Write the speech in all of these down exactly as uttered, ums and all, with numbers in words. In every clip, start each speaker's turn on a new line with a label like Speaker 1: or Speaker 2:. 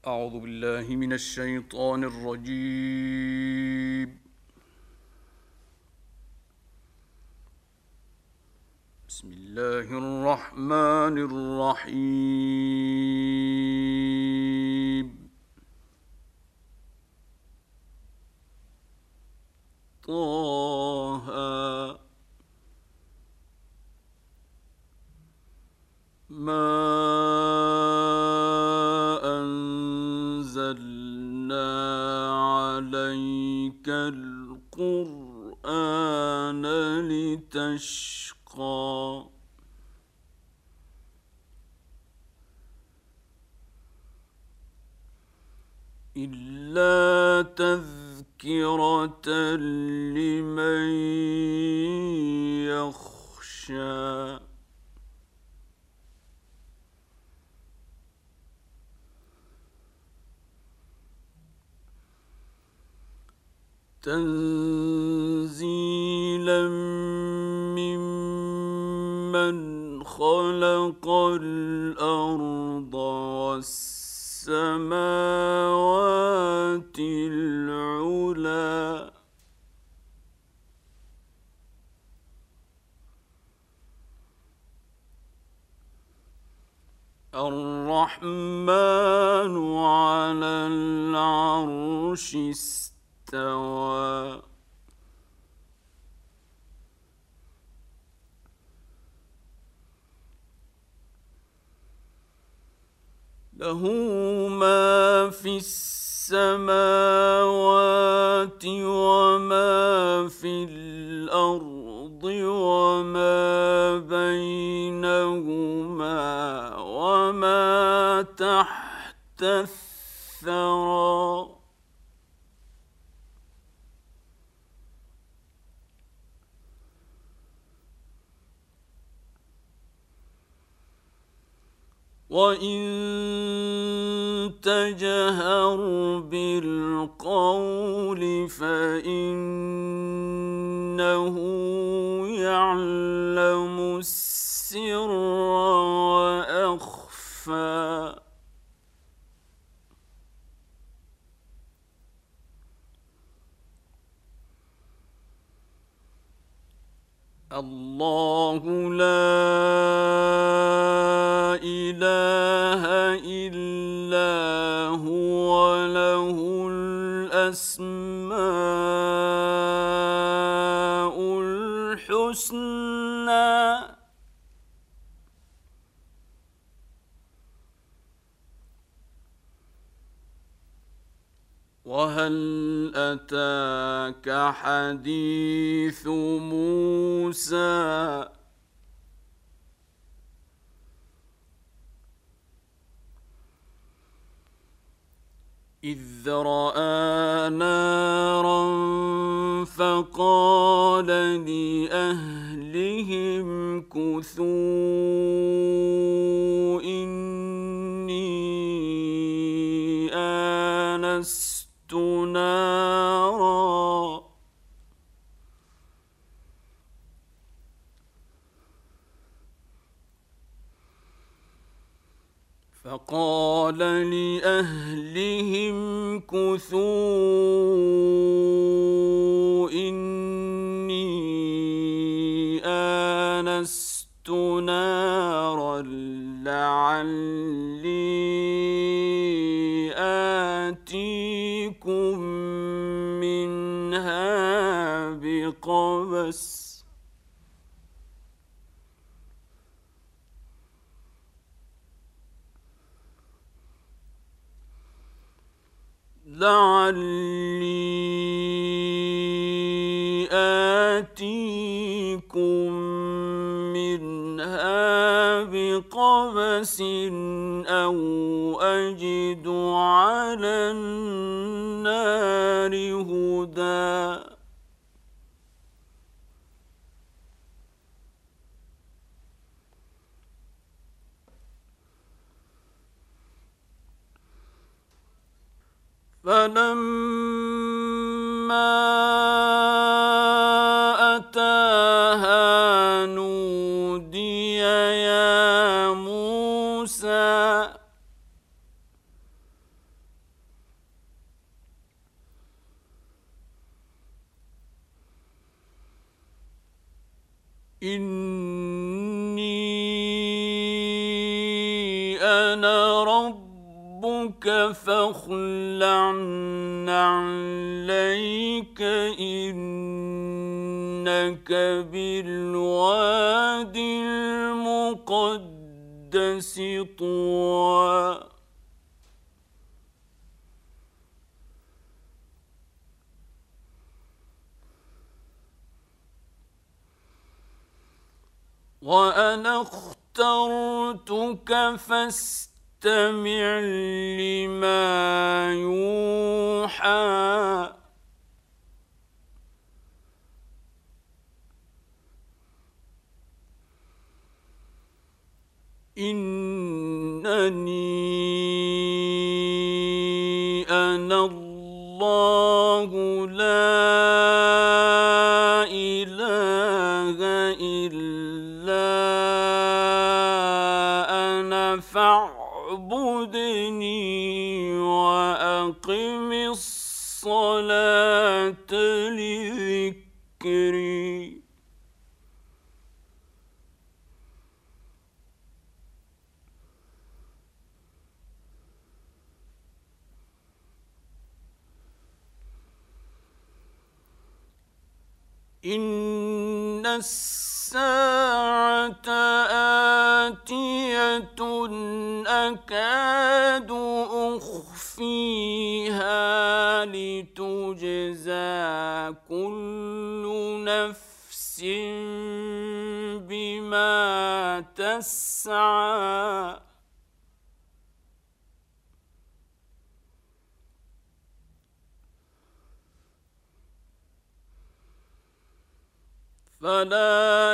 Speaker 1: أعوذ بالله من الشيطان الرجيم. بسم الله الرحمن الرحيم. طه ما أنزلنا عليك القرآن لتشقى إلا تذكرة لمن يخشى تنزيلا ممن خلق الأرض والسماوات العلى الرحمن على العرش استوى له ما في السماوات وما في الأرض وما بينهما وما تحت الثرى وإن تجهر بالقول فإنه يعلم السر وأخفى الله لا إله إلا هو له الأسماء الحسنى وهل أتاك حديث موسى إذ رأى نارا فقال لأهلهم كثوا إني آنست نارا فقال لأهلهم كثوا إني آنست نارا لعلي آتيكم منها بقبس لعلي آتيكم منها بقبس أو أجد على النار هدى فلما أتاها نودي يا موسى إني أنا ربك فاخلع نعليك إنك بالواد المقدس طوى. وأنا اخترتك فاستمع لما يوحى. إنني أنا الله لا إله إلا أنا فاعبدني وأقم الصلاة لذكري. إن الساعة آتية أكاد أخفيها لتجزى كل نفس بما تسعى. فلا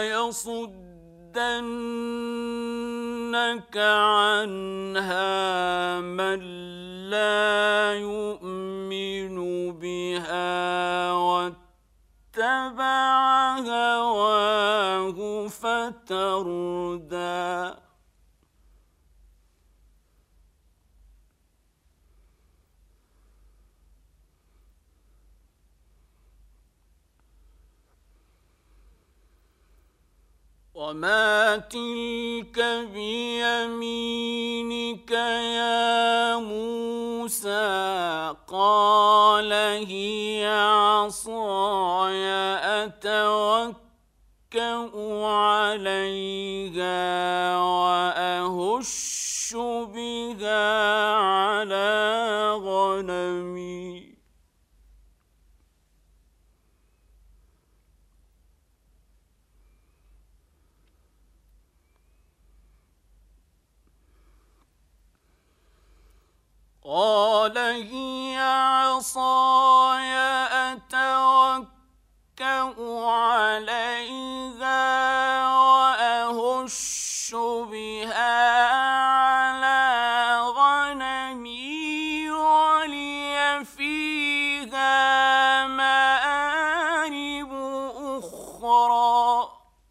Speaker 1: يصدنك عنها من لا يؤمن بها واتبع هواه فتردى. وما تلك بيمينك يا موسى؟ قال هي عصاي أتوكأ عليها وأهش بها على غنمي. قال هي عصاي أتوكأ عليها وأهش بها على غنمي ولي فيها مآرب أخرى.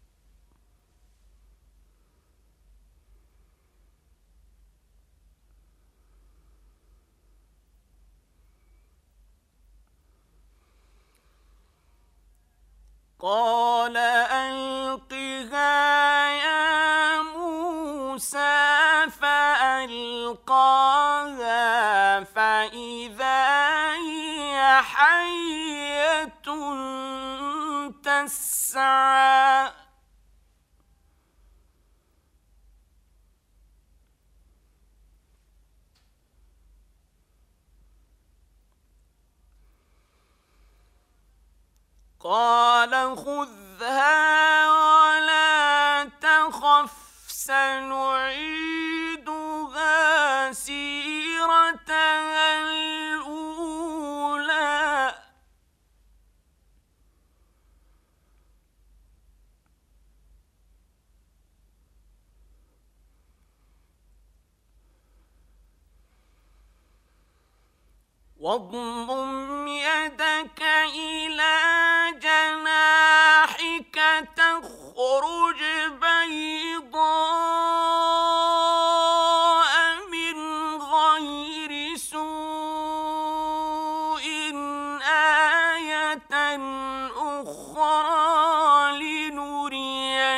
Speaker 1: قال ألقها يا موسى فألقاها فإذا هي حية تسعى. قال خذها ولا تخف سنعيدها سيرتها الأولى. واضمم يدك إلى جناحك تخرج بيضاء من غير سوء آية أخرى لنريك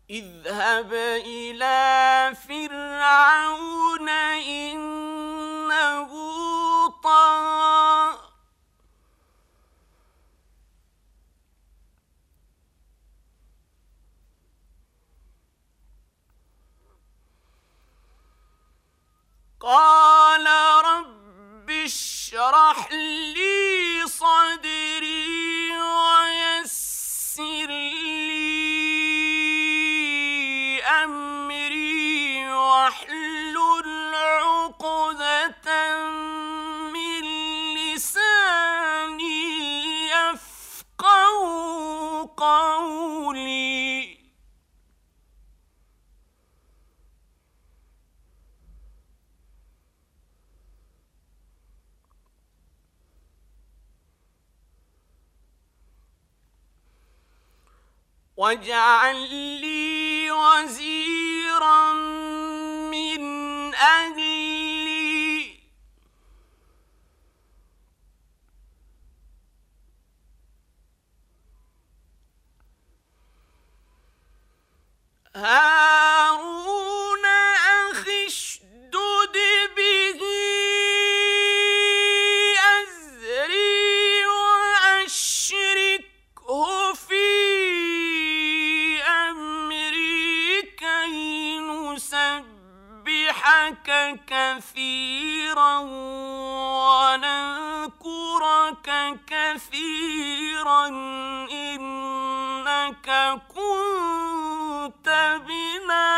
Speaker 1: اذهب إلى فرعون إنه طغى قال رب اشرح لي صدري ويسر لي أمري واحلل عقدة من لساني يفقهوا قولي. واجعل لي وزيرا من أهلي هارون أخي اشدد به أزري وأشركه في نسبحك كثيرا ونذكرك كثيرا إنك كنت بنا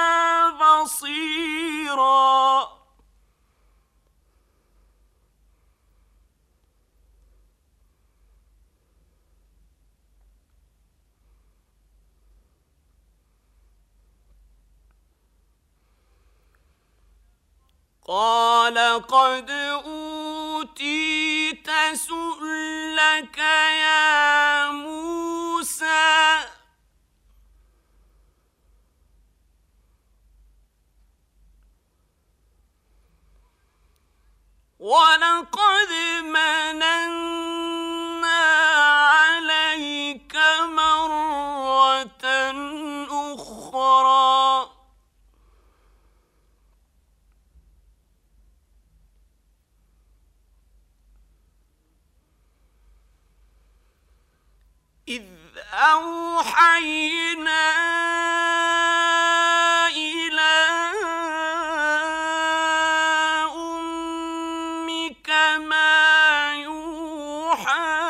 Speaker 1: بصيرا. قال قد أوتيت سؤلك يا موسى ولقد مننا عليك مرة أخرى إذ أوحينا إلى أمك ما يوحى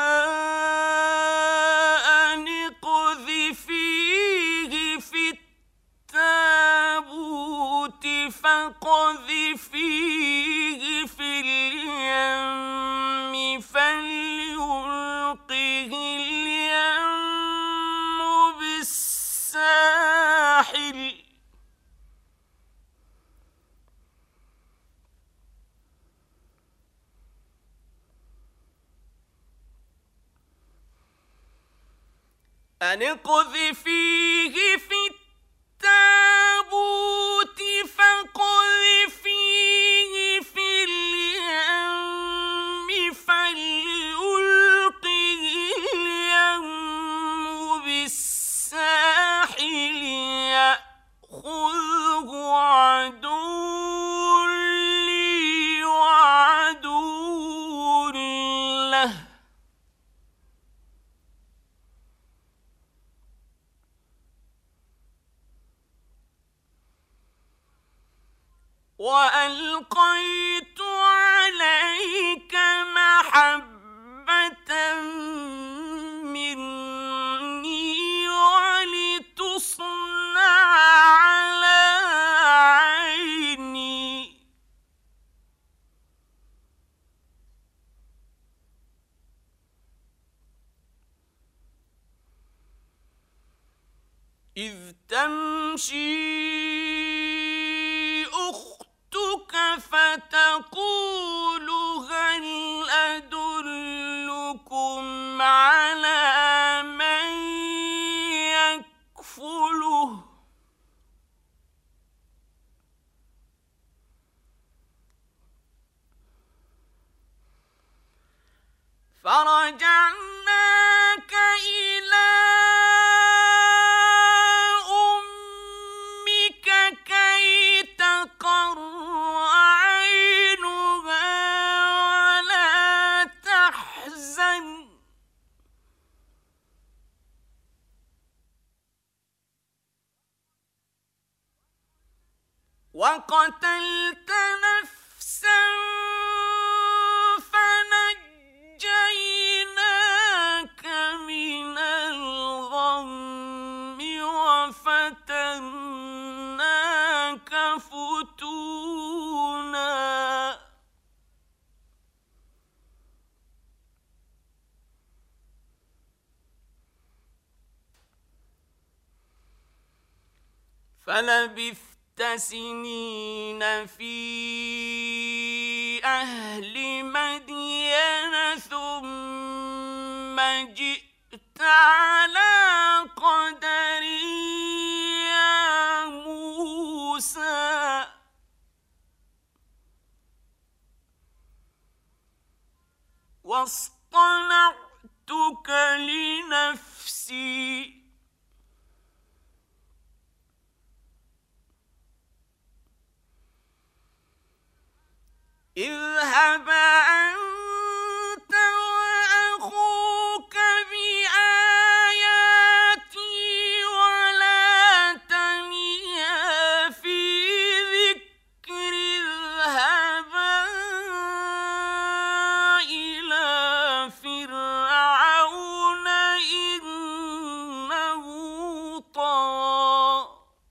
Speaker 1: أن اقذفيه في التابوت فاقذفيه في اليم فليلقه بالساحل أن اقذفيه في التابوت فاقذفيه في اليم فليلقه اليم بالساحل يأخذه عدو لي وعدو له وألقيت عليك محبة مني ولتصنع على عيني إذ تمشي فتقول هل أدلكم على من يكفله فرجعناك إلى أمك وقتلت نفسا فنجيناك من الغم وفتناك فتونا فلبثت سنين في أهل مدين ثم جئت على قدر يا موسى واصطنعتك لنفسي اذهب أنت وأخوك بآياتي ولا تنيا في ذكري اذهبا إلى فرعون إنه طغى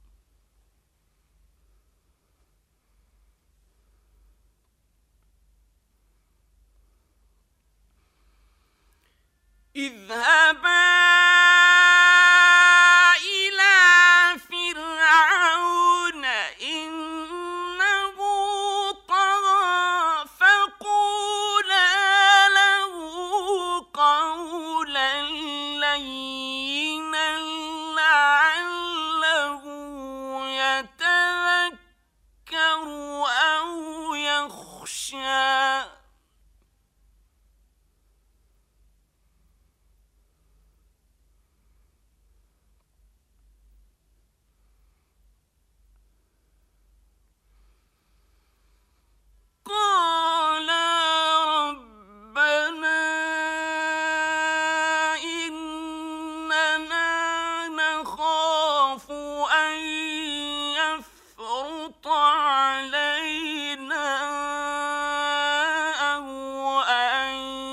Speaker 1: اذهبا إلى فرعون إنه طغى فقولا له قولا لينا لعله يتذكر أو يخشى قال ربنا إننا نخاف أن يفرط علينا أو أن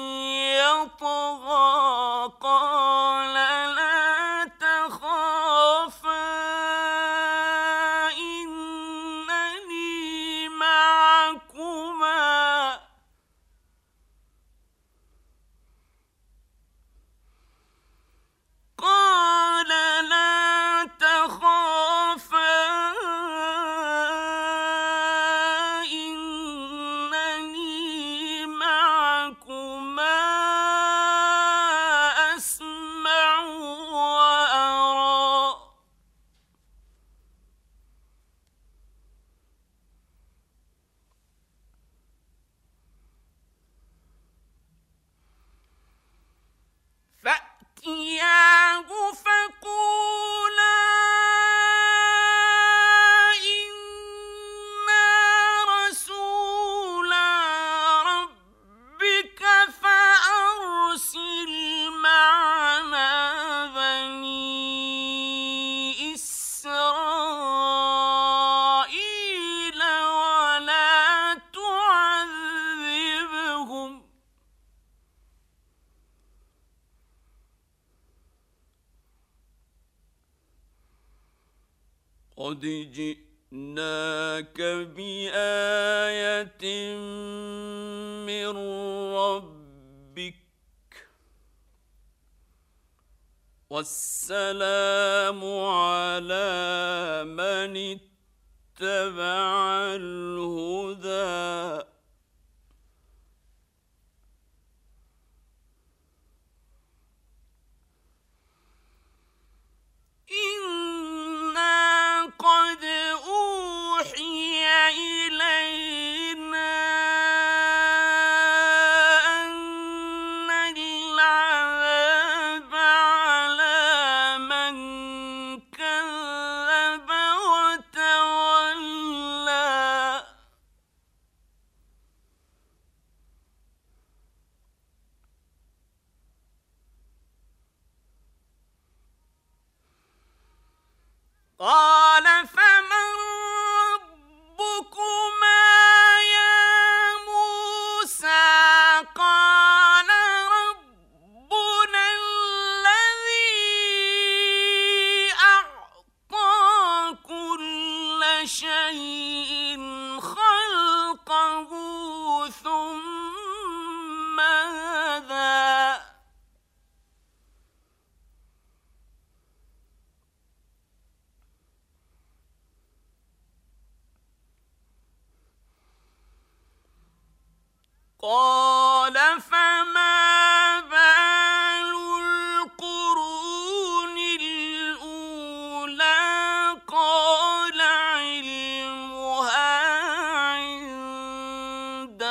Speaker 1: يطغى قال لا تخافا إنني معكما قال لا تخافا إنني معكما أسمع وأرى فأتياه فقولا إنا رسولا ربك فأرسل معنا بني إسرائيل ولا تعذبهم قد جئناك بآية من ربك والسلام على من اتبع الهدى إنا قد أوحي إلينا أن العذاب على من كذب وتولى شيء خلقه ثم هدى قال فما بال القرون الأولى قال علمها عند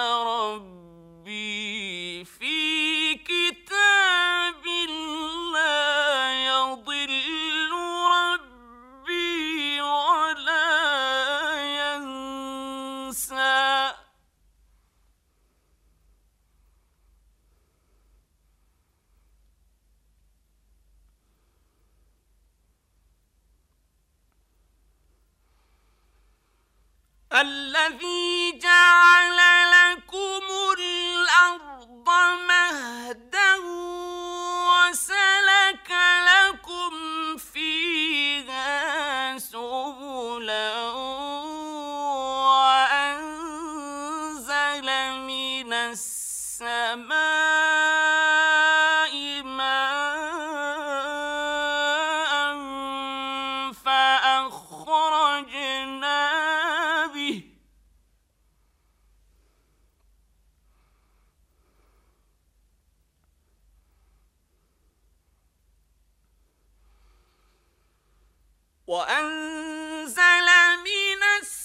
Speaker 1: ربي في كتاب لا يضل ربي ولا ينسى الذي جعل لكم الأرض مهدا وسلك لكم فيها سبلا وأنزل من السماء ماء فأخرجنا وأنزل من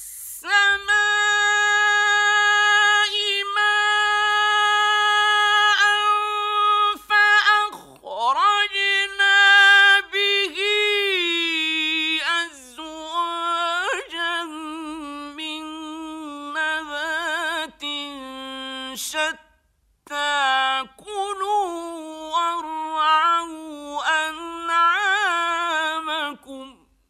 Speaker 1: السماء ماء فأخرجنا به أزواجا من نبات شتى كلوا وارعوا أنعامكم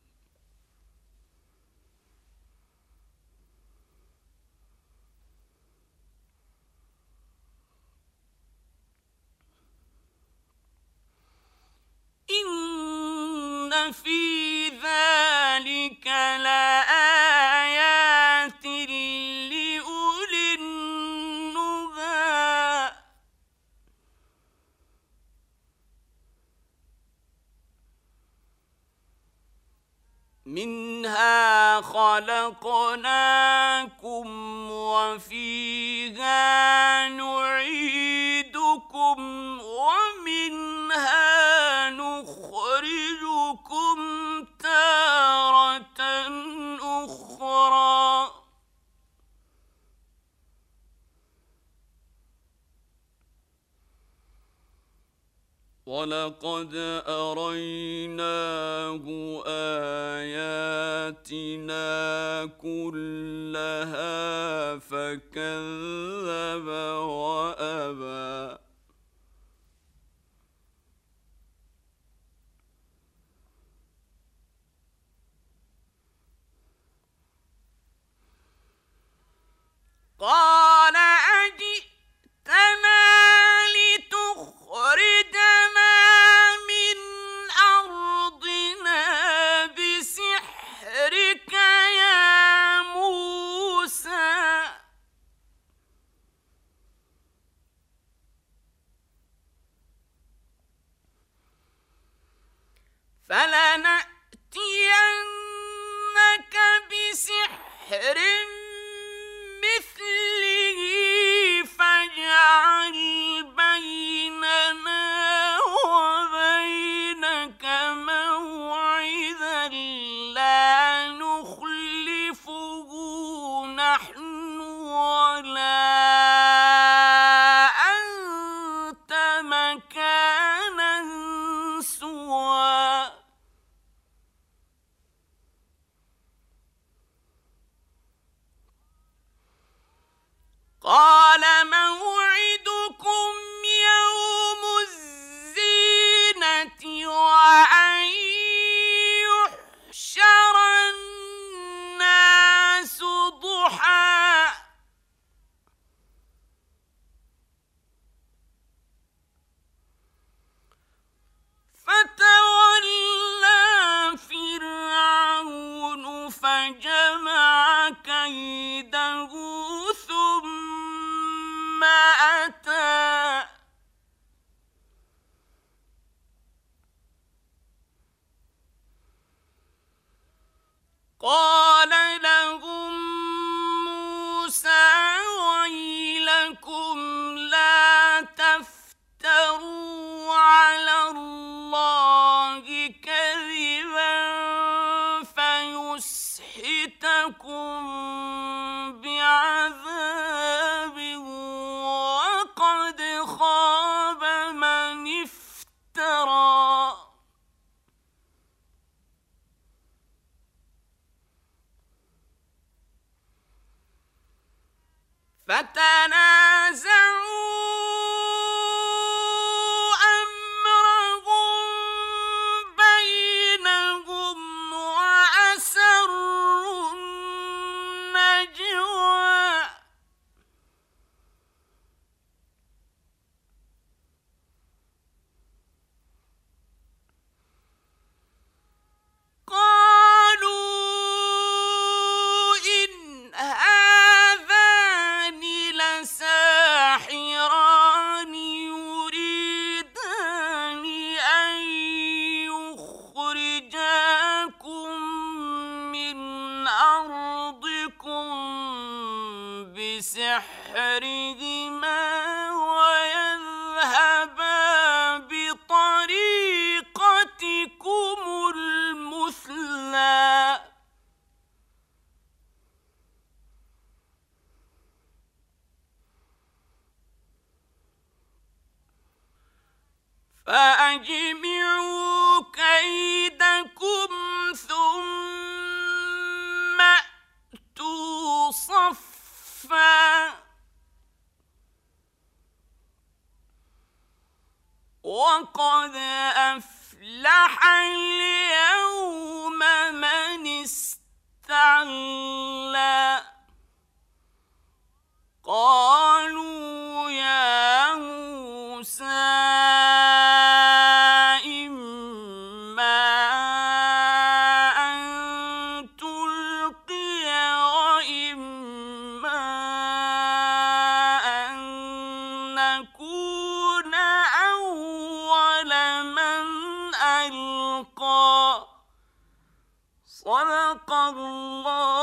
Speaker 1: إن في ذلك لآيات لأولي النهى منها خلقناكم وفيها نعيدكم ومنها نخرجكم تارة أخرى ولقد أريناه آياتنا كلها فكذب وأبى قال أجئتنا لتخرجنا من أرضنا بسحرك يا موسى فلنأتينك بسحر مثله فاجعل بيننا وبينك موعدا لا نخلفه نحن ولا أنت مكانا سوى كيده ثم أتى قال لهم موسى ويلكم لا تفتروا على الله كذبا فيسحتكم بعذاب وقد خاب من افترى فتنازعوا أمرهم بينهم وأسروا النجوى قالوا إن هذان لساحران يريدان أن يخرجاكم من أرضكم بسحرهما ويذهبا بطريقتكم المثلى فأجمعوا كيدكم ثم أتوا صفا وقد أفلح اليوم من استعلى قالوا يا موسى إما أن تلقي وإما أن نكون أول من ألقى صدق الله